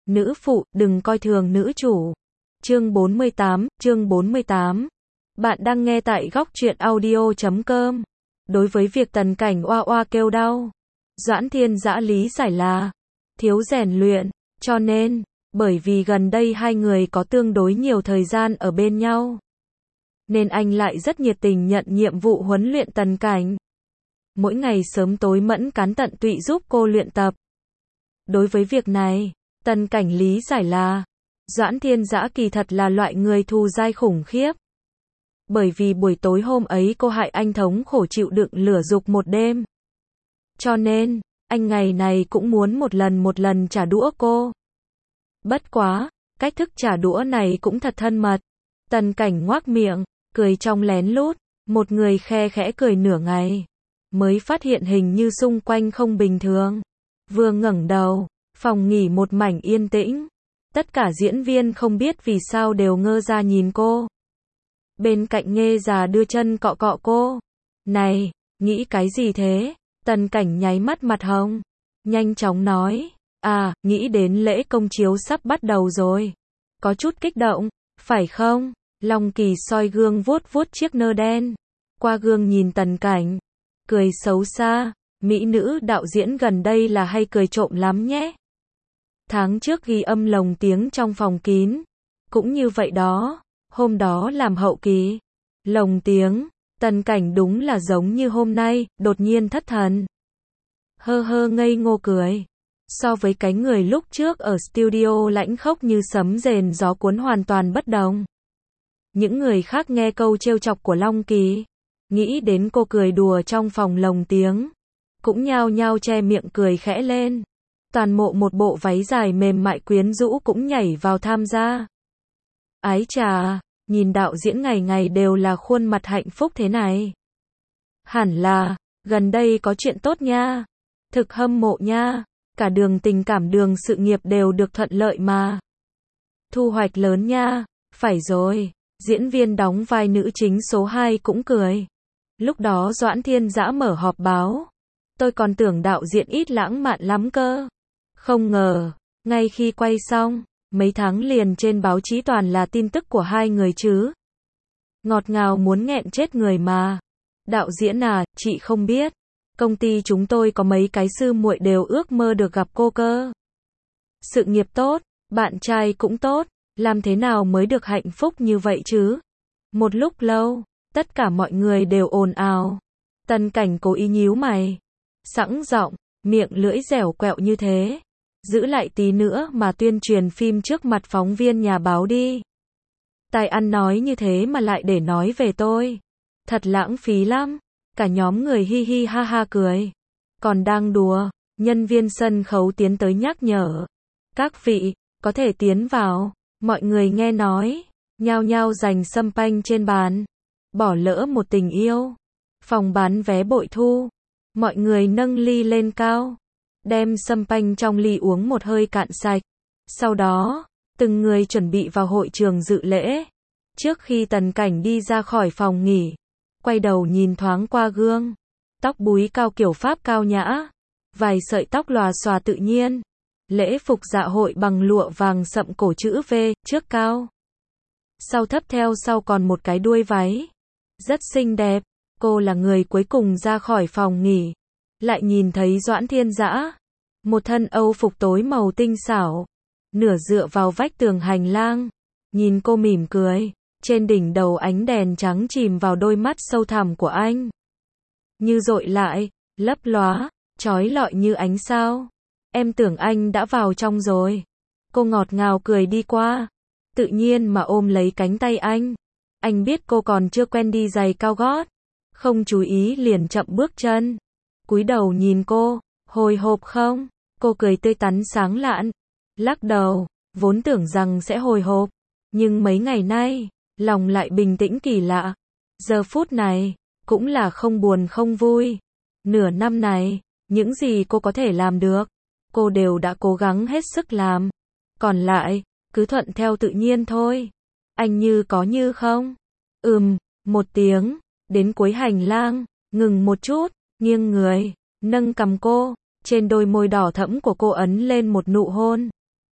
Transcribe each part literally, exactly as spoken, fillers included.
Nữ phụ, đừng coi thường nữ chủ. Chương bốn mươi tám, chương bốn mươi tám. Bạn đang nghe tại góc truyện audio chấm com. Đối với việc Tần Cảnh oa oa kêu đau, Doãn Thiên Dã lý giải là thiếu rèn luyện, cho nên, bởi vì gần đây hai người có tương đối nhiều thời gian ở bên nhau, nên anh lại rất nhiệt tình nhận nhiệm vụ huấn luyện Tần Cảnh. Mỗi ngày sớm tối mẫn cán tận tụy giúp cô luyện tập. Đối với việc này, Tần Cảnh lý giải là Doãn Thiên Dã kỳ thật là loại người thù dai khủng khiếp. Bởi vì buổi tối hôm ấy cô hại anh thống khổ chịu đựng lửa dục một đêm. Cho nên, anh ngày này cũng muốn một lần một lần trả đũa cô. Bất quá, cách thức trả đũa này cũng thật thân mật. Tần Cảnh ngoác miệng, cười trong lén lút, một người khe khẽ cười nửa ngày, mới phát hiện hình như xung quanh không bình thường. Vừa ngẩng đầu, phòng nghỉ một mảnh yên tĩnh. Tất cả diễn viên không biết vì sao đều ngơ ra nhìn cô. Bên cạnh Nghê già đưa chân cọ cọ cô. Này, nghĩ cái gì thế? Tần Cảnh nháy mắt mặt hồng, nhanh chóng nói, à, nghĩ đến lễ công chiếu sắp bắt đầu rồi. Có chút kích động, phải không? Long Kỳ soi gương vuốt vuốt chiếc nơ đen. Qua gương nhìn Tần Cảnh, cười xấu xa, mỹ nữ đạo diễn gần đây là hay cười trộm lắm nhé. Tháng trước ghi âm lồng tiếng trong phòng kín, cũng như vậy đó, hôm đó làm hậu kỳ. Lồng tiếng, Tần Cảnh đúng là giống như hôm nay, đột nhiên thất thần. Hơ hơ ngây ngô cười. So với cái người lúc trước ở studio lãnh khốc như sấm rền gió cuốn hoàn toàn bất đồng. Những người khác nghe câu trêu chọc của Long Kỳ, nghĩ đến cô cười đùa trong phòng lồng tiếng, cũng nhao nhao che miệng cười khẽ lên. Toàn mộ một bộ váy dài mềm mại quyến rũ cũng nhảy vào tham gia. Ái chà, nhìn đạo diễn ngày ngày đều là khuôn mặt hạnh phúc thế này. Hẳn là, gần đây có chuyện tốt nha. Thực hâm mộ nha, cả đường tình cảm đường sự nghiệp đều được thuận lợi mà. Thu hoạch lớn nha, phải rồi, diễn viên đóng vai nữ chính số hai cũng cười. Lúc đó Doãn Thiên Dã mở họp báo. Tôi còn tưởng đạo diễn ít lãng mạn lắm cơ. Không ngờ, ngay khi quay xong, mấy tháng liền trên báo chí toàn là tin tức của hai người chứ. Ngọt ngào muốn nghẹn chết người mà. Đạo diễn à, chị không biết. Công ty chúng tôi có mấy cái sư muội đều ước mơ được gặp cô cơ. Sự nghiệp tốt, bạn trai cũng tốt, làm thế nào mới được hạnh phúc như vậy chứ? Một lúc lâu, tất cả mọi người đều ồn ào. Tần Cảnh cố ý nhíu mày, sẵn giọng, miệng lưỡi dẻo quẹo như thế. Giữ lại tí nữa mà tuyên truyền phim trước mặt phóng viên nhà báo đi. Tài ăn nói như thế mà lại để nói về tôi. Thật lãng phí lắm. Cả nhóm người hi hi ha ha cười. Còn đang đùa, nhân viên sân khấu tiến tới nhắc nhở. Các vị, có thể tiến vào. Mọi người nghe nói, nhao nhao giành sâm panh trên bàn. Bỏ lỡ một tình yêu. Phòng bán vé bội thu. Mọi người nâng ly lên cao. Đem sâm panh trong ly uống một hơi cạn sạch. Sau đó, từng người chuẩn bị vào hội trường dự lễ. Trước khi Tần Cảnh đi ra khỏi phòng nghỉ, quay đầu nhìn thoáng qua gương. Tóc búi cao kiểu Pháp cao nhã. Vài sợi tóc lòa xòa tự nhiên. Lễ phục dạ hội bằng lụa vàng sậm cổ chữ V, trước cao. Sau thấp theo sau còn một cái đuôi váy. Rất xinh đẹp. Cô là người cuối cùng ra khỏi phòng nghỉ. Lại nhìn thấy Doãn Thiên Dã. Một thân Âu phục tối màu tinh xảo. Nửa dựa vào vách tường hành lang. Nhìn cô mỉm cười. Trên đỉnh đầu ánh đèn trắng chìm vào đôi mắt sâu thẳm của anh. Như dội lại, lấp lóa, chói lọi như ánh sao. Em tưởng anh đã vào trong rồi. Cô ngọt ngào cười đi qua. Tự nhiên mà ôm lấy cánh tay anh. Anh biết cô còn chưa quen đi giày cao gót. Không chú ý liền chậm bước chân. Cúi đầu nhìn cô, hồi hộp không? Cô cười tươi tắn sáng lạn. Lắc đầu, vốn tưởng rằng sẽ hồi hộp. Nhưng mấy ngày nay, lòng lại bình tĩnh kỳ lạ. Giờ phút này, cũng là không buồn không vui. Nửa năm này, những gì cô có thể làm được, cô đều đã cố gắng hết sức làm. Còn lại, cứ thuận theo tự nhiên thôi. Anh như có như không. Ừm, một tiếng, đến cuối hành lang, ngừng một chút, nghiêng người, nâng cằm cô, trên đôi môi đỏ thẫm của cô ấn lên một nụ hôn.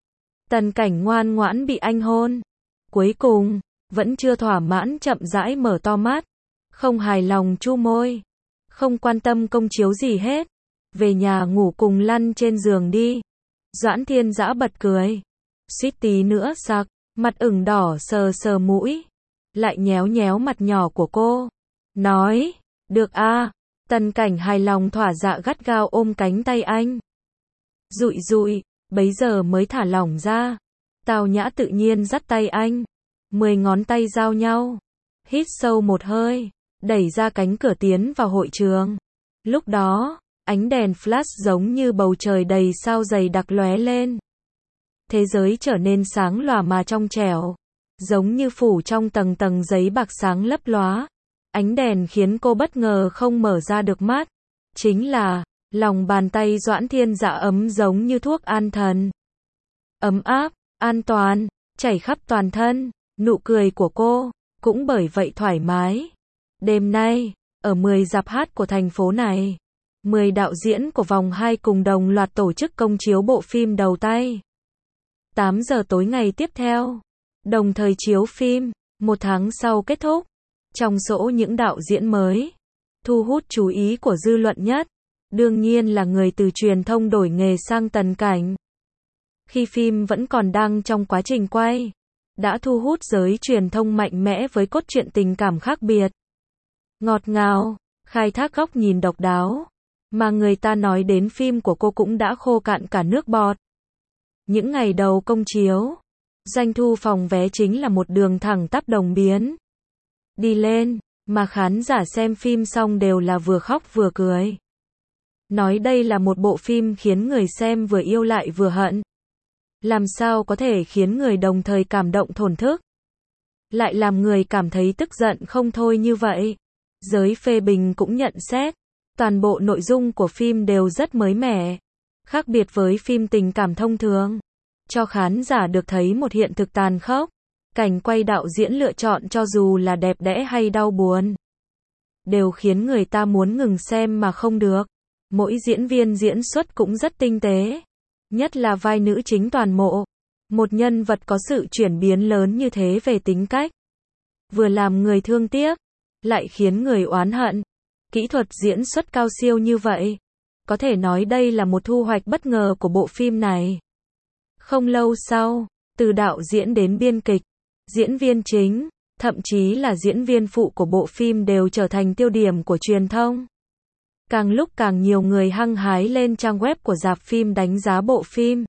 Tần Cảnh ngoan ngoãn bị anh hôn. Cuối cùng, vẫn chưa thỏa mãn chậm rãi mở to mắt. Không hài lòng chu môi. Không quan tâm công chiếu gì hết. Về nhà ngủ cùng lăn trên giường đi. Doãn Thiên Dã bật cười. Suýt tí nữa sặc, mặt ửng đỏ sờ sờ mũi. Lại nhéo nhéo mặt nhỏ của cô. Nói, được a. Tần Cảnh hài lòng thỏa dạ gắt gao ôm cánh tay anh. Dụi dụi, bấy giờ mới thả lỏng ra. Tào Nhã tự nhiên dắt tay anh. Mười ngón tay giao nhau. Hít sâu một hơi. Đẩy ra cánh cửa tiến vào hội trường. Lúc đó, ánh đèn flash giống như bầu trời đầy sao dày đặc lóe lên. Thế giới trở nên sáng lòa mà trong trẻo. Giống như phủ trong tầng tầng giấy bạc sáng lấp lóa. Ánh đèn khiến cô bất ngờ không mở ra được mắt. Chính là, lòng bàn tay Doãn Thiên Dã ấm giống như thuốc an thần. Ấm áp, an toàn, chảy khắp toàn thân. Nụ cười của cô, cũng bởi vậy thoải mái. Đêm nay, ở mười rạp hát của thành phố này, mười đạo diễn của vòng hai cùng đồng loạt tổ chức công chiếu bộ phim đầu tay. tám giờ tối ngày tiếp theo, đồng thời chiếu phim, một tháng sau kết thúc. Trong số những đạo diễn mới, thu hút chú ý của dư luận nhất, đương nhiên là người từ truyền thông đổi nghề sang Tần Cảnh. Khi phim vẫn còn đang trong quá trình quay, đã thu hút giới truyền thông mạnh mẽ với cốt truyện tình cảm khác biệt. Ngọt ngào, khai thác góc nhìn độc đáo, mà người ta nói đến phim của cô cũng đã khô cạn cả nước bọt. Những ngày đầu công chiếu, doanh thu phòng vé chính là một đường thẳng tắp đồng biến. Đi lên, mà khán giả xem phim xong đều là vừa khóc vừa cười. Nói đây là một bộ phim khiến người xem vừa yêu lại vừa hận. Làm sao có thể khiến người đồng thời cảm động thổn thức, lại làm người cảm thấy tức giận không thôi như vậy. Giới phê bình cũng nhận xét, toàn bộ nội dung của phim đều rất mới mẻ, khác biệt với phim tình cảm thông thường, cho khán giả được thấy một hiện thực tàn khốc. Cảnh quay đạo diễn lựa chọn cho dù là đẹp đẽ hay đau buồn, đều khiến người ta muốn ngừng xem mà không được. Mỗi diễn viên diễn xuất cũng rất tinh tế, nhất là vai nữ chính Toàn Mộ, một nhân vật có sự chuyển biến lớn như thế về tính cách, vừa làm người thương tiếc, lại khiến người oán hận. Kỹ thuật diễn xuất cao siêu như vậy, có thể nói đây là một thu hoạch bất ngờ của bộ phim này. Không lâu sau, từ đạo diễn đến biên kịch, diễn viên chính, thậm chí là diễn viên phụ của bộ phim đều trở thành tiêu điểm của truyền thông. Càng lúc càng nhiều người hăng hái lên trang web của rạp phim đánh giá bộ phim.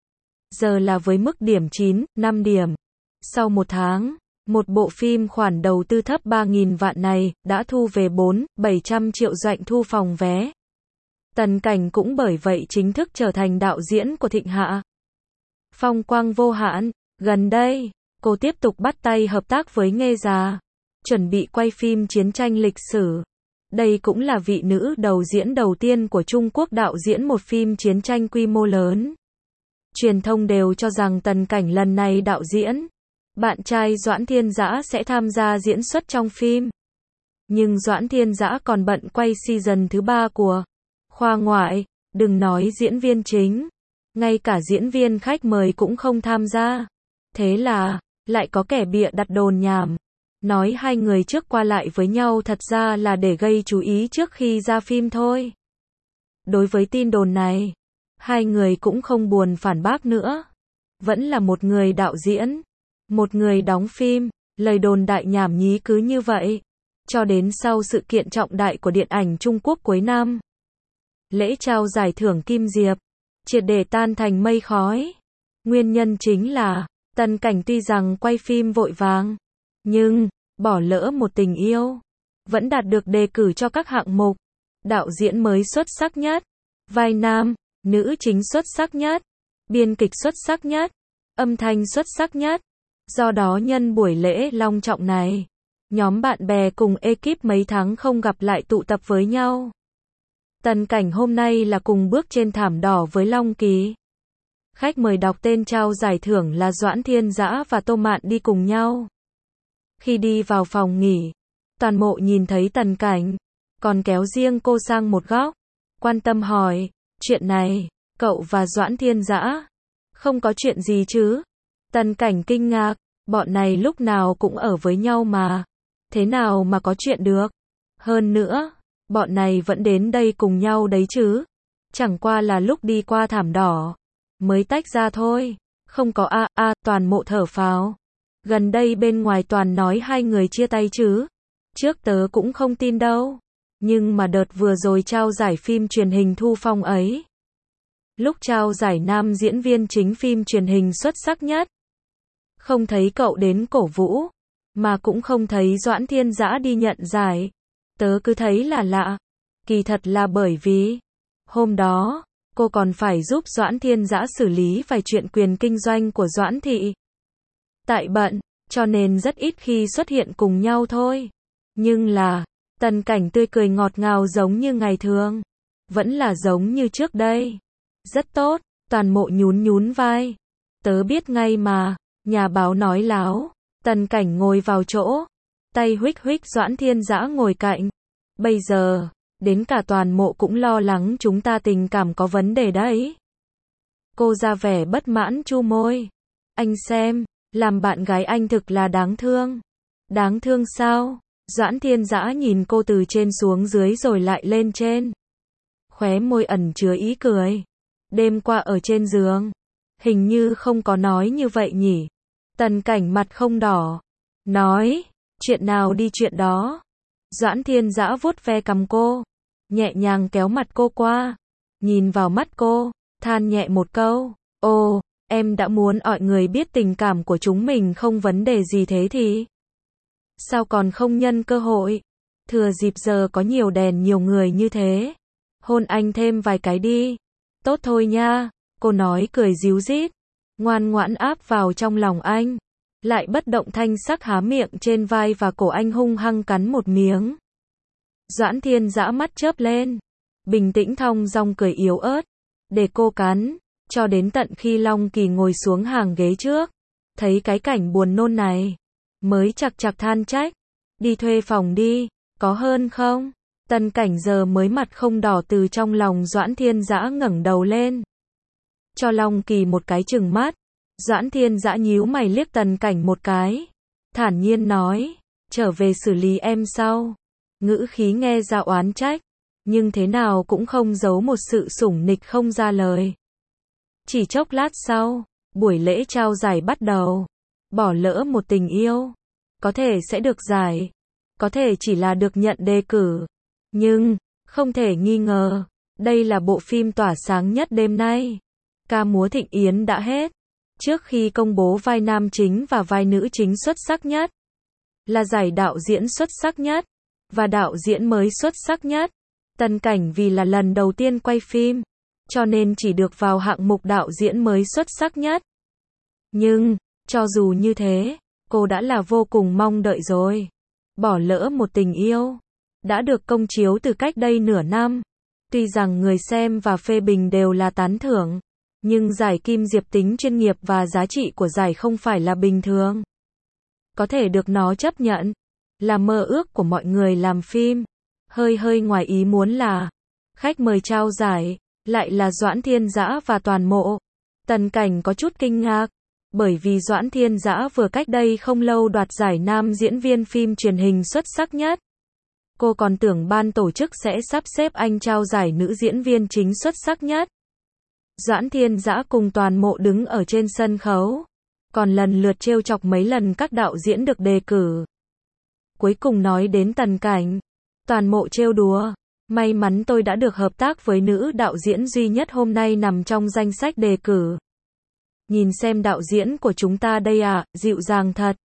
Giờ là với mức điểm chín, năm điểm. Sau một tháng, một bộ phim khoản đầu tư thấp ba nghìn vạn này đã thu về bốn, bảy trăm triệu doanh thu phòng vé. Tần Cảnh cũng bởi vậy chính thức trở thành đạo diễn của Thịnh Hạ. Phong quang vô hạn. Gần đây, cô tiếp tục bắt tay hợp tác với Nghê Già, chuẩn bị quay phim chiến tranh lịch sử. Đây cũng là vị nữ đầu diễn đầu tiên của Trung Quốc đạo diễn một phim chiến tranh quy mô lớn. Truyền thông đều cho rằng Tần Cảnh lần này đạo diễn, bạn trai Doãn Thiên Dã sẽ tham gia diễn xuất trong phim. Nhưng Doãn Thiên Dã còn bận quay season thứ ba của Khoa Ngoại, đừng nói diễn viên chính, ngay cả diễn viên khách mời cũng không tham gia. Thế là, lại có kẻ bịa đặt đồn nhảm, nói hai người trước qua lại với nhau thật ra là để gây chú ý trước khi ra phim thôi. Đối với tin đồn này, hai người cũng không buồn phản bác nữa. Vẫn là một người đạo diễn, một người đóng phim, lời đồn đại nhảm nhí cứ như vậy. Cho đến sau sự kiện trọng đại của điện ảnh Trung Quốc cuối năm, lễ trao giải thưởng Kim Diệp, triệt để tan thành mây khói. Nguyên nhân chính là, Tần Cảnh tuy rằng quay phim vội vàng, nhưng, bỏ lỡ một tình yêu, vẫn đạt được đề cử cho các hạng mục. Đạo diễn mới xuất sắc nhất, vai nam, nữ chính xuất sắc nhất, biên kịch xuất sắc nhất, âm thanh xuất sắc nhất. Do đó nhân buổi lễ long trọng này, nhóm bạn bè cùng ekip mấy tháng không gặp lại tụ tập với nhau. Tần Cảnh hôm nay là cùng bước trên thảm đỏ với Long Kỳ. Khách mời đọc tên trao giải thưởng là Doãn Thiên Dã và Tô Mạn đi cùng nhau. Khi đi vào phòng nghỉ, Toàn Mộ nhìn thấy Tần Cảnh, còn kéo riêng cô sang một góc, quan tâm hỏi, chuyện này, cậu và Doãn Thiên Dã Không có chuyện gì chứ? Tần Cảnh kinh ngạc, bọn này lúc nào cũng ở với nhau mà. Thế nào mà có chuyện được? Hơn nữa, bọn này vẫn đến đây cùng nhau đấy chứ. Chẳng qua là lúc đi qua thảm đỏ, mới tách ra thôi. Không có a a, à, Toàn Mộ thở phào. Gần đây bên ngoài Toàn nói hai người chia tay chứ. Trước tớ cũng không tin đâu. Nhưng mà đợt vừa rồi trao giải phim truyền hình Thu Phong ấy. Lúc trao giải nam diễn viên chính phim truyền hình xuất sắc nhất. Không thấy cậu đến cổ vũ. Mà cũng không thấy Doãn Thiên Dã đi nhận giải. Tớ cứ thấy là lạ. Kỳ thật là bởi vì hôm đó, cô còn phải giúp Doãn Thiên Dã xử lý vài chuyện quyền kinh doanh của Doãn Thị. Tại bận, cho nên rất ít khi xuất hiện cùng nhau thôi. Nhưng là, Tần Cảnh tươi cười ngọt ngào giống như ngày thường. Vẫn là giống như trước đây. Rất tốt, Toàn Mộ nhún nhún vai. Tớ biết ngay mà, nhà báo nói láo. Tần Cảnh ngồi vào chỗ, tay huých huých Doãn Thiên Dã ngồi cạnh. Bây giờ, đến cả Toàn Mộ cũng lo lắng chúng ta tình cảm có vấn đề đấy. Cô ra vẻ bất mãn chu môi. Anh xem, làm bạn gái anh thực là đáng thương. Đáng thương sao? Doãn Thiên Dã nhìn cô từ trên xuống dưới rồi lại lên trên. Khóe môi ẩn chứa ý cười. Đêm qua ở trên giường, hình như không có nói như vậy nhỉ. Tần Cảnh mặt không đỏ. Nói, chuyện nào đi chuyện đó. Doãn Thiên Dã vuốt ve cằm cô, nhẹ nhàng kéo mặt cô qua, nhìn vào mắt cô, than nhẹ một câu. Ồ, em đã muốn mọi người biết tình cảm của chúng mình không vấn đề gì thế thì sao còn không nhân cơ hội? Thừa dịp giờ có nhiều đèn nhiều người như thế. Hôn anh thêm vài cái đi. Tốt thôi nha, cô nói cười ríu rít. Ngoan ngoãn áp vào trong lòng anh. Lại bất động thanh sắc há miệng trên vai và cổ anh hung hăng cắn một miếng. Doãn Thiên Dã mắt chớp lên. Bình tĩnh thong dong cười yếu ớt. Để cô cắn. Cho đến tận khi Long Kỳ ngồi xuống hàng ghế trước. Thấy cái cảnh buồn nôn này. Mới chạc chạc than trách. Đi thuê phòng đi. Có hơn không? Tần Cảnh giờ mới mặt không đỏ từ trong lòng Doãn Thiên Dã ngẩng đầu lên. Cho Long Kỳ một cái chừng mắt. Doãn Thiên Dã nhíu mày liếc Tần Cảnh một cái. Thản nhiên nói. Trở về xử lý em sau. Ngữ khí nghe ra oán trách. Nhưng thế nào cũng không giấu một sự sủng nịch không ra lời. Chỉ chốc lát sau, buổi lễ trao giải bắt đầu. Bỏ lỡ một tình yêu. Có thể sẽ được giải. Có thể chỉ là được nhận đề cử. Nhưng, không thể nghi ngờ, đây là bộ phim tỏa sáng nhất đêm nay. Ca múa thịnh yến đã hết. Trước khi công bố vai nam chính và vai nữ chính xuất sắc nhất, là giải đạo diễn xuất sắc nhất, và đạo diễn mới xuất sắc nhất. Tần Cảnh vì là lần đầu tiên quay phim, cho nên chỉ được vào hạng mục đạo diễn mới xuất sắc nhất. Nhưng, cho dù như thế, cô đã là vô cùng mong đợi rồi. Bỏ lỡ một tình yêu. Đã được công chiếu từ cách đây nửa năm. Tuy rằng người xem và phê bình đều là tán thưởng. Nhưng giải Kim Diệp tính chuyên nghiệp và giá trị của giải không phải là bình thường. Có thể được nó chấp nhận. Là mơ ước của mọi người làm phim. Hơi hơi ngoài ý muốn là khách mời trao giải lại là Doãn Thiên Dã và Toàn Mộ. Tần Cảnh có chút kinh ngạc. Bởi vì Doãn Thiên Dã vừa cách đây không lâu đoạt giải nam diễn viên phim truyền hình xuất sắc nhất. Cô còn tưởng ban tổ chức sẽ sắp xếp anh trao giải nữ diễn viên chính xuất sắc nhất. Doãn Thiên Dã cùng Toàn Mộ đứng ở trên sân khấu. Còn lần lượt trêu chọc mấy lần các đạo diễn được đề cử. Cuối cùng nói đến Tần Cảnh. Toàn Mộ trêu đùa. May mắn tôi đã được hợp tác với nữ đạo diễn duy nhất hôm nay nằm trong danh sách đề cử. Nhìn xem đạo diễn của chúng ta đây à, dịu dàng thật.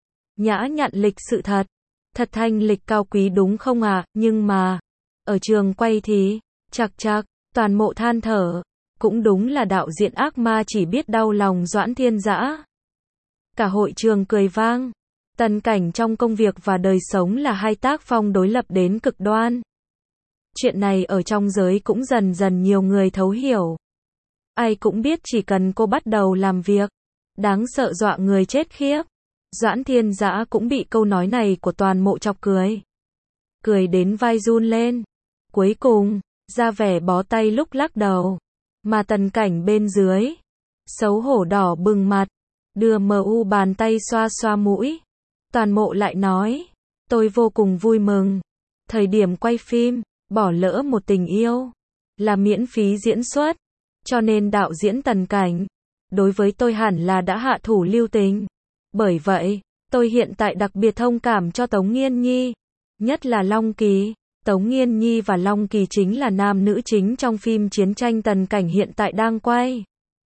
Nhã nhặn lịch sự thật. Thật thanh lịch cao quý đúng không à, nhưng mà, ở trường quay thì, chạc chạc, Toàn Mộ than thở. Cũng đúng là đạo diễn ác ma chỉ biết đau lòng Doãn Thiên Dã. Cả hội trường cười vang. Tần Cảnh trong công việc và đời sống là hai tác phong đối lập đến cực đoan. Chuyện này ở trong giới cũng dần dần nhiều người thấu hiểu. Ai cũng biết chỉ cần cô bắt đầu làm việc, đáng sợ dọa người chết khiếp. Doãn Thiên Dã cũng bị câu nói này của Toàn Mộ chọc cười. Cười đến vai run lên. Cuối cùng, ra vẻ bó tay lúc lắc đầu. Mà Tần Cảnh bên dưới, xấu hổ đỏ bừng mặt, đưa mờ u bàn tay xoa xoa mũi. Toàn Mộ lại nói, tôi vô cùng vui mừng. Thời điểm quay phim, bỏ lỡ một tình yêu, là miễn phí diễn xuất, cho nên đạo diễn Tần Cảnh, đối với tôi hẳn là đã hạ thủ lưu tình. Bởi vậy, tôi hiện tại đặc biệt thông cảm cho Tống Nghiên Nhi, nhất là Long Kỳ. Tống Nghiên Nhi và Long Kỳ chính là nam nữ chính trong phim chiến tranh Tần Cảnh hiện tại đang quay.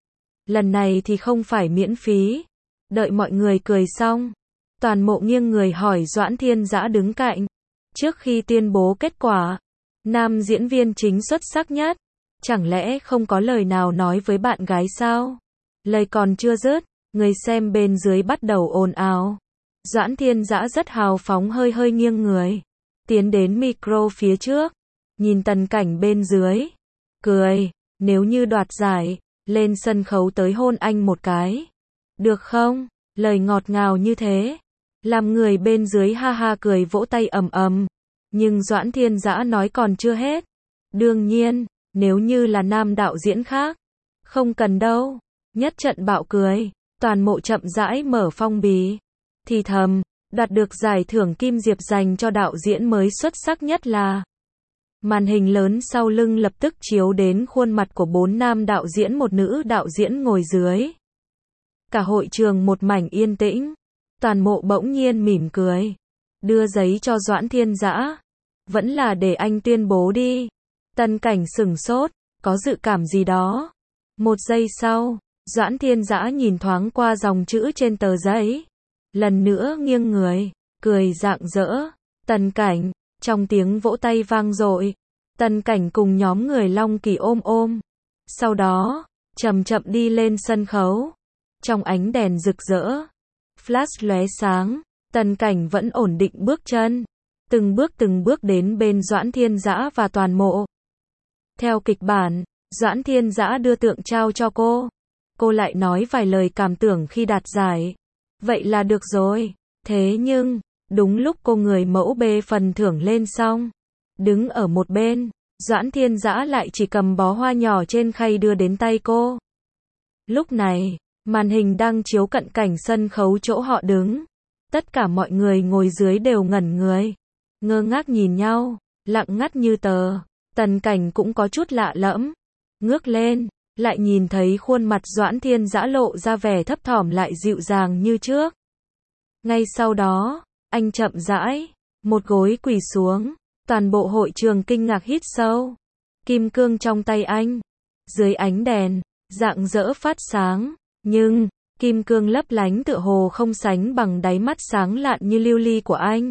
Lần này thì không phải miễn phí. Đợi mọi người cười xong, Toàn Mộ nghiêng người hỏi Doãn Thiên Dã đứng cạnh. Trước khi tuyên bố kết quả, nam diễn viên chính xuất sắc nhất, chẳng lẽ không có lời nào nói với bạn gái sao? Lời còn chưa dứt, người xem bên dưới bắt đầu ồn ào. Doãn Thiên Dã rất hào phóng hơi hơi nghiêng người, tiến đến micro phía trước, nhìn Tần Cảnh bên dưới, cười, nếu như đoạt giải, lên sân khấu tới hôn anh một cái. Được không? Lời ngọt ngào như thế, làm người bên dưới ha ha cười vỗ tay ầm ầm. Nhưng Doãn Thiên Dã nói còn chưa hết. Đương nhiên, nếu như là nam đạo diễn khác, không cần đâu. Nhất trận bạo cười, Toàn Mộ chậm rãi mở phong bì, thì thầm, đoạt được giải thưởng Kim Diệp dành cho đạo diễn mới xuất sắc nhất là. Màn hình lớn sau lưng lập tức chiếu đến khuôn mặt của bốn nam đạo diễn một nữ đạo diễn ngồi dưới. Cả hội trường một mảnh yên tĩnh. Toàn Mộ bỗng nhiên mỉm cười, đưa giấy cho Doãn Thiên Dã. Vẫn là để anh tuyên bố đi. Tần Cảnh sửng sốt, có dự cảm gì đó. Một giây sau, Doãn Thiên Dã nhìn thoáng qua dòng chữ trên tờ giấy, lần nữa nghiêng người, cười rạng rỡ. Tần Cảnh, trong tiếng vỗ tay vang dội, Tần Cảnh cùng nhóm người Long Kỳ ôm ôm. Sau đó, chậm chậm đi lên sân khấu. Trong ánh đèn rực rỡ, flash lóe sáng, Tần Cảnh vẫn ổn định bước chân, từng bước từng bước đến bên Doãn Thiên Dã và Toàn Mộ. Theo kịch bản, Doãn Thiên Dã đưa tượng trao cho cô. Cô lại nói vài lời cảm tưởng khi đạt giải. Vậy là được rồi. Thế nhưng, đúng lúc cô người mẫu bê phần thưởng lên xong, đứng ở một bên, Doãn Thiên Dã lại chỉ cầm bó hoa nhỏ trên khay đưa đến tay cô. Lúc này, màn hình đang chiếu cận cảnh sân khấu chỗ họ đứng. Tất cả mọi người ngồi dưới đều ngẩn người, ngơ ngác nhìn nhau, lặng ngắt như tờ. Tần Cảnh cũng có chút lạ lẫm, ngước lên, lại nhìn thấy khuôn mặt Doãn Thiên Dã lộ ra vẻ thấp thỏm lại dịu dàng như trước. Ngay sau đó, anh chậm rãi, một gối quỳ xuống, toàn bộ hội trường kinh ngạc hít sâu. Kim cương trong tay anh, dưới ánh đèn, rạng rỡ phát sáng, nhưng, kim cương lấp lánh tựa hồ không sánh bằng đáy mắt sáng lạn như lưu ly của anh.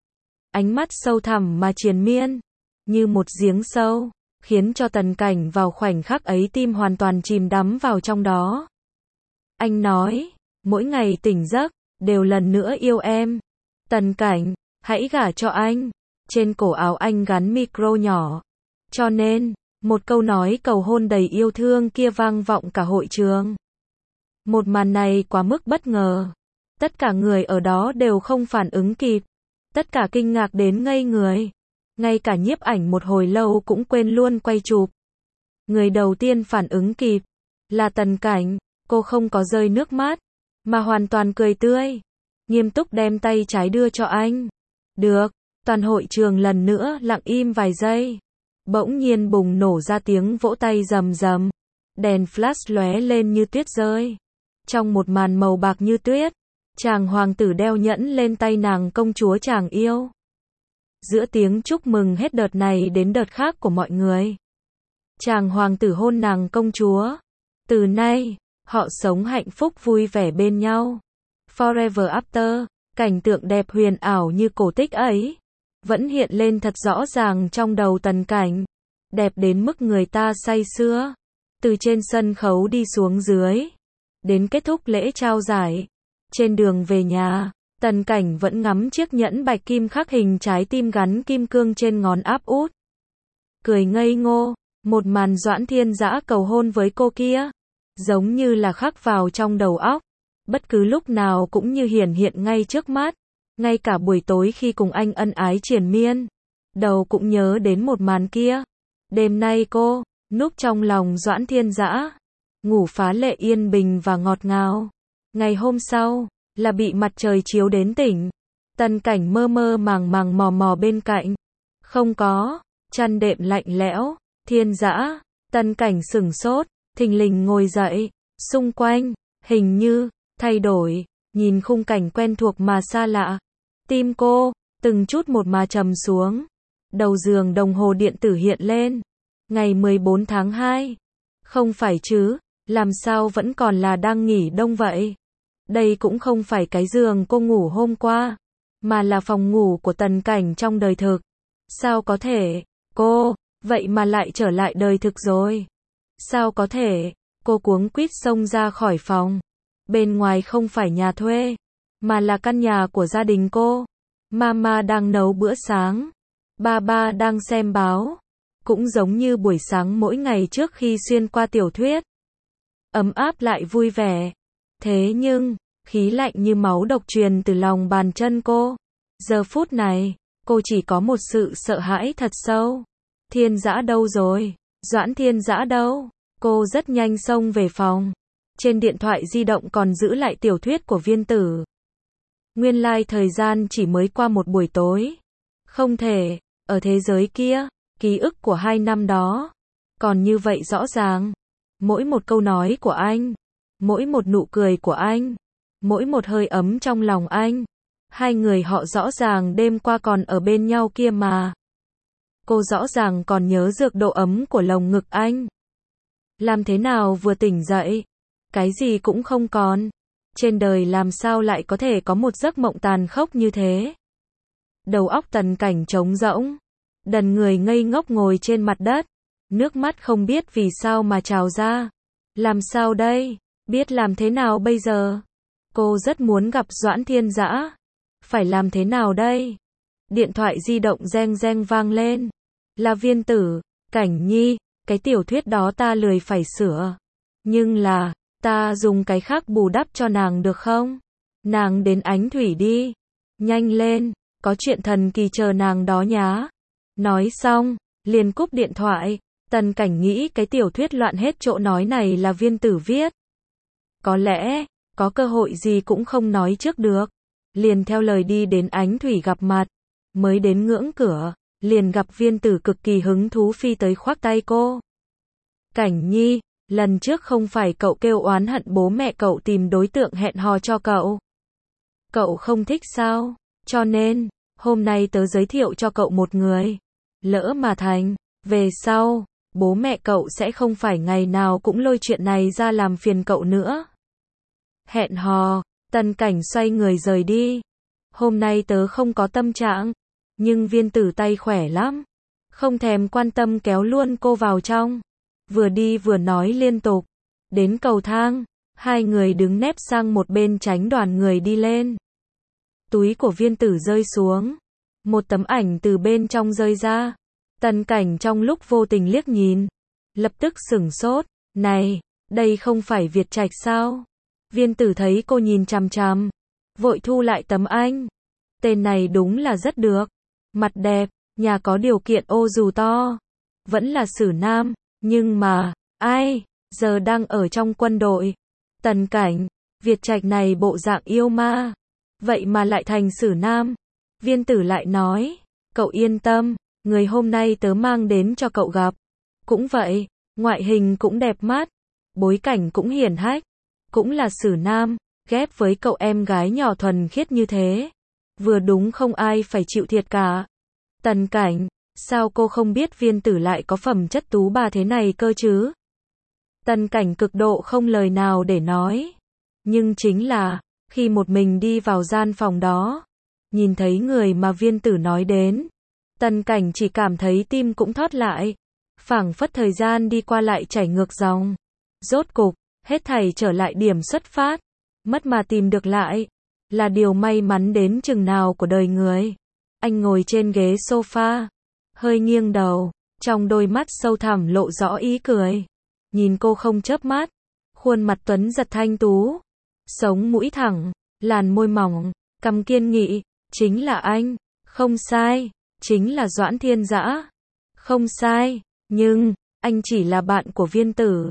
Ánh mắt sâu thẳm mà triền miên, như một giếng sâu, khiến cho Tần Cảnh vào khoảnh khắc ấy tim hoàn toàn chìm đắm vào trong đó. Anh nói, mỗi ngày tỉnh giấc, đều lần nữa yêu em. Tần Cảnh, hãy gả cho anh. Trên cổ áo anh gắn micro nhỏ. Cho nên, một câu nói cầu hôn đầy yêu thương kia vang vọng cả hội trường. Một màn này quá mức bất ngờ. Tất cả người ở đó đều không phản ứng kịp. Tất cả kinh ngạc đến ngây người. Ngay cả nhiếp ảnh một hồi lâu cũng quên luôn quay chụp. Người đầu tiên phản ứng kịp là Tần Cảnh. Cô không có rơi nước mắt, mà hoàn toàn cười tươi, nghiêm túc đem tay trái đưa cho anh. Được. Toàn hội trường lần nữa lặng im vài giây. Bỗng nhiên bùng nổ ra tiếng vỗ tay rầm rầm. Đèn flash lóe lên như tuyết rơi. Trong một màn màu bạc như tuyết, chàng hoàng tử đeo nhẫn lên tay nàng công chúa chàng yêu. Giữa tiếng chúc mừng hết đợt này đến đợt khác của mọi người, chàng hoàng tử hôn nàng công chúa. Từ nay, họ sống hạnh phúc vui vẻ bên nhau. Forever after, cảnh tượng đẹp huyền ảo như cổ tích ấy, vẫn hiện lên thật rõ ràng trong đầu Tần Cảnh. Đẹp đến mức người ta say sưa. Từ trên sân khấu đi xuống dưới, đến kết thúc lễ trao giải. Trên đường về nhà, Tần Cảnh vẫn ngắm chiếc nhẫn bạch kim khắc hình trái tim gắn kim cương trên ngón áp út. Cười ngây ngô, một màn Doãn Thiên Dã cầu hôn với cô kia, giống như là khắc vào trong đầu óc. Bất cứ lúc nào cũng như hiển hiện ngay trước mắt. Ngay cả buổi tối khi cùng anh ân ái triền miên, đầu cũng nhớ đến một màn kia. Đêm nay cô, núp trong lòng Doãn Thiên Dã, ngủ phá lệ yên bình và ngọt ngào. Ngày hôm sau, là bị mặt trời chiếu đến tỉnh. Tần Cảnh mơ mơ màng màng mò mò bên cạnh. Không có, chăn đệm lạnh lẽo, Thiên Dã. Tần Cảnh sửng sốt, thình lình ngồi dậy, xung quanh, hình như, thay đổi, nhìn khung cảnh quen thuộc mà xa lạ. Tim cô, từng chút một mà trầm xuống. Đầu giường đồng hồ điện tử hiện lên. Ngày mười bốn tháng hai. Không phải chứ, làm sao vẫn còn là đang nghỉ đông vậy? Đây cũng không phải cái giường cô ngủ hôm qua, mà là phòng ngủ của Tần Cảnh trong đời thực. Sao có thể, cô, vậy mà lại trở lại đời thực rồi? Sao có thể, cô cuống quýt xông ra khỏi phòng. Bên ngoài không phải nhà thuê, mà là căn nhà của gia đình cô. Mama đang nấu bữa sáng, Baba đang xem báo. Cũng giống như buổi sáng mỗi ngày trước khi xuyên qua tiểu thuyết. Ấm áp lại vui vẻ. Thế nhưng, khí lạnh như máu độc truyền từ lòng bàn chân cô. Giờ phút này, cô chỉ có một sự sợ hãi thật sâu. Thiên Dã đâu rồi? Doãn Thiên Dã đâu? Cô rất nhanh xông về phòng. Trên điện thoại di động còn giữ lại tiểu thuyết của Viên Tử. Nguyên lai like thời gian chỉ mới qua một buổi tối. Không thể, ở thế giới kia, ký ức của hai năm đó, còn như vậy rõ ràng. Mỗi một câu nói của anh, mỗi một nụ cười của anh, mỗi một hơi ấm trong lòng anh. Hai người họ rõ ràng đêm qua còn ở bên nhau kia mà. Cô rõ ràng còn nhớ được độ ấm của lồng ngực anh. Làm thế nào vừa tỉnh dậy, cái gì cũng không còn. Trên đời làm sao lại có thể có một giấc mộng tàn khốc như thế? Đầu óc Tần Cảnh trống rỗng, đần người ngây ngốc ngồi trên mặt đất, nước mắt không biết vì sao mà trào ra. Làm sao đây? Biết làm thế nào bây giờ? Cô rất muốn gặp Doãn Thiên Dã. Phải làm thế nào đây? Điện thoại di động reng reng vang lên. Là Viên Tử. Cảnh Nhi, cái tiểu thuyết đó ta lười phải sửa. Nhưng là, ta dùng cái khác bù đắp cho nàng được không? Nàng đến Ánh Thủy đi. Nhanh lên, có chuyện thần kỳ chờ nàng đó nhá. Nói xong, liền cúp điện thoại. Tần Cảnh nghĩ cái tiểu thuyết loạn hết chỗ nói này là Viên Tử viết. Có lẽ, có cơ hội gì cũng không nói trước được. Liền theo lời đi đến Ánh Thủy gặp mặt. Mới đến ngưỡng cửa, liền gặp Viên Tử cực kỳ hứng thú phi tới khoác tay cô. Cảnh Nhi, lần trước không phải cậu kêu oán hận bố mẹ cậu tìm đối tượng hẹn hò cho cậu. Cậu không thích sao? Cho nên, hôm nay tớ giới thiệu cho cậu một người. Lỡ mà thành, về sau, bố mẹ cậu sẽ không phải ngày nào cũng lôi chuyện này ra làm phiền cậu nữa. Hẹn hò, Tần Cảnh xoay người rời đi. Hôm nay tớ không có tâm trạng, nhưng Viên Tử tay khỏe lắm. Không thèm quan tâm kéo luôn cô vào trong. Vừa đi vừa nói liên tục. Đến cầu thang, hai người đứng nép sang một bên tránh đoàn người đi lên. Túi của Viên Tử rơi xuống. Một tấm ảnh từ bên trong rơi ra. Tần Cảnh trong lúc vô tình liếc nhìn, lập tức sửng sốt. Này, đây không phải Việt Trạch sao? Viên Tử thấy cô nhìn chằm chằm, vội thu lại tấm ảnh. Tên này đúng là rất được. Mặt đẹp, nhà có điều kiện ô dù to. Vẫn là Sử Nam, nhưng mà, ai, giờ đang ở trong quân đội. Tần Cảnh, Việt Trạch này bộ dạng yêu ma. Vậy mà lại thành Sử Nam. Viên Tử lại nói, cậu yên tâm, người hôm nay tớ mang đến cho cậu gặp. Cũng vậy, ngoại hình cũng đẹp mắt, bối cảnh cũng hiển hách, cũng là Sử Nam, ghép với cậu em gái nhỏ thuần khiết như thế. Vừa đúng không ai phải chịu thiệt cả. Tần Cảnh, sao cô không biết Viên Tử lại có phẩm chất tú bà thế này cơ chứ? Tần Cảnh cực độ không lời nào để nói. Nhưng chính là, khi một mình đi vào gian phòng đó, nhìn thấy người mà Viên Tử nói đến, Tần Cảnh chỉ cảm thấy tim cũng thót lại. Phảng phất thời gian đi qua lại chảy ngược dòng. Rốt cục, hết thảy trở lại điểm xuất phát. Mất mà tìm được lại, là điều may mắn đến chừng nào của đời người. Anh ngồi trên ghế sofa, hơi nghiêng đầu, trong đôi mắt sâu thẳm lộ rõ ý cười. Nhìn cô không chớp mắt, khuôn mặt tuấn giật thanh tú, sống mũi thẳng, làn môi mỏng, cằm kiên nghị, chính là anh, không sai, chính là Doãn Thiên Dã. Không sai, nhưng, anh chỉ là bạn của Viên Tử.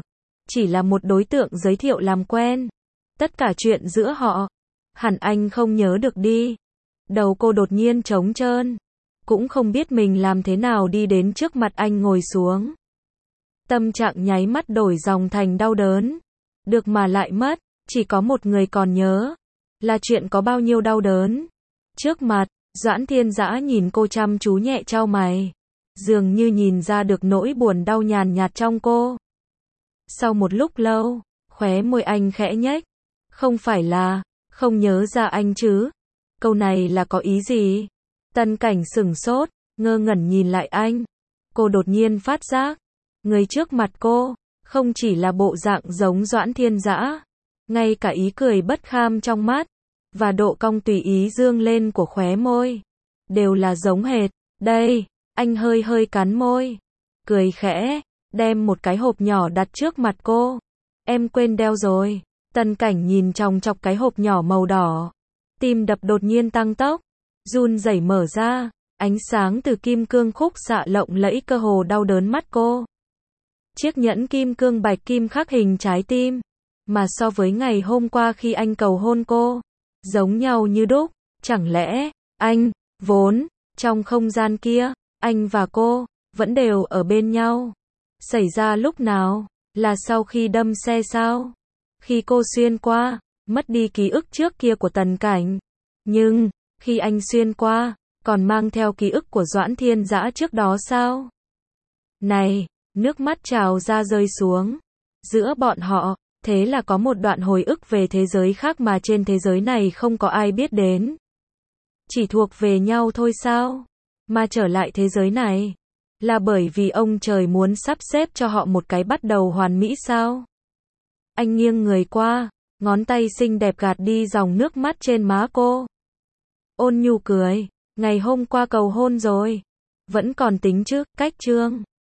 chỉ là một đối tượng giới thiệu làm quen. Tất cả chuyện giữa họ, hẳn anh không nhớ được đi. Đầu cô đột nhiên trống trơn, cũng không biết mình làm thế nào đi đến trước mặt anh ngồi xuống. Tâm trạng nháy mắt đổi dòng thành đau đớn. Được mà lại mất, chỉ có một người còn nhớ, là chuyện có bao nhiêu đau đớn. Trước mặt, Doãn Thiên Dã nhìn cô chăm chú nhẹ chau mày, dường như nhìn ra được nỗi buồn đau nhàn nhạt trong cô. Sau một lúc lâu, khóe môi anh khẽ nhếch. Không phải là, không nhớ ra anh chứ? Câu này là có ý gì? Tân Cảnh sửng sốt, ngơ ngẩn nhìn lại anh. Cô đột nhiên phát giác, người trước mặt cô, không chỉ là bộ dạng giống Doãn Thiên Dã, ngay cả ý cười bất kham trong mắt, và độ cong tùy ý dương lên của khóe môi, đều là giống hệt. Đây, anh hơi hơi cắn môi, cười khẽ, đem một cái hộp nhỏ đặt trước mặt cô. Em quên đeo rồi. Tân Cảnh nhìn chòng chọc cái hộp nhỏ màu đỏ, tim đập đột nhiên tăng tốc, run rẩy mở ra, ánh sáng từ kim cương khúc xạ lộng lẫy cơ hồ đau đớn mắt cô. Chiếc nhẫn kim cương bạch kim khắc hình trái tim, mà so với ngày hôm qua khi anh cầu hôn cô, giống nhau như đúc. Chẳng lẽ, anh, vốn, trong không gian kia, anh và cô, vẫn đều ở bên nhau? Xảy ra lúc nào? Là sau khi đâm xe sao? Khi cô xuyên qua, mất đi ký ức trước kia của Tần Cảnh. Nhưng, khi anh xuyên qua, còn mang theo ký ức của Doãn Thiên Dã trước đó sao? Này, nước mắt trào ra rơi xuống. Giữa bọn họ, thế là có một đoạn hồi ức về thế giới khác mà trên thế giới này không có ai biết đến. Chỉ thuộc về nhau thôi sao? Mà trở lại thế giới này, là bởi vì ông trời muốn sắp xếp cho họ một cái bắt đầu hoàn mỹ sao? Anh nghiêng người qua, ngón tay xinh đẹp gạt đi dòng nước mắt trên má cô. Ôn nhu cười, ngày hôm qua cầu hôn rồi, vẫn còn tính chứ, cách chương.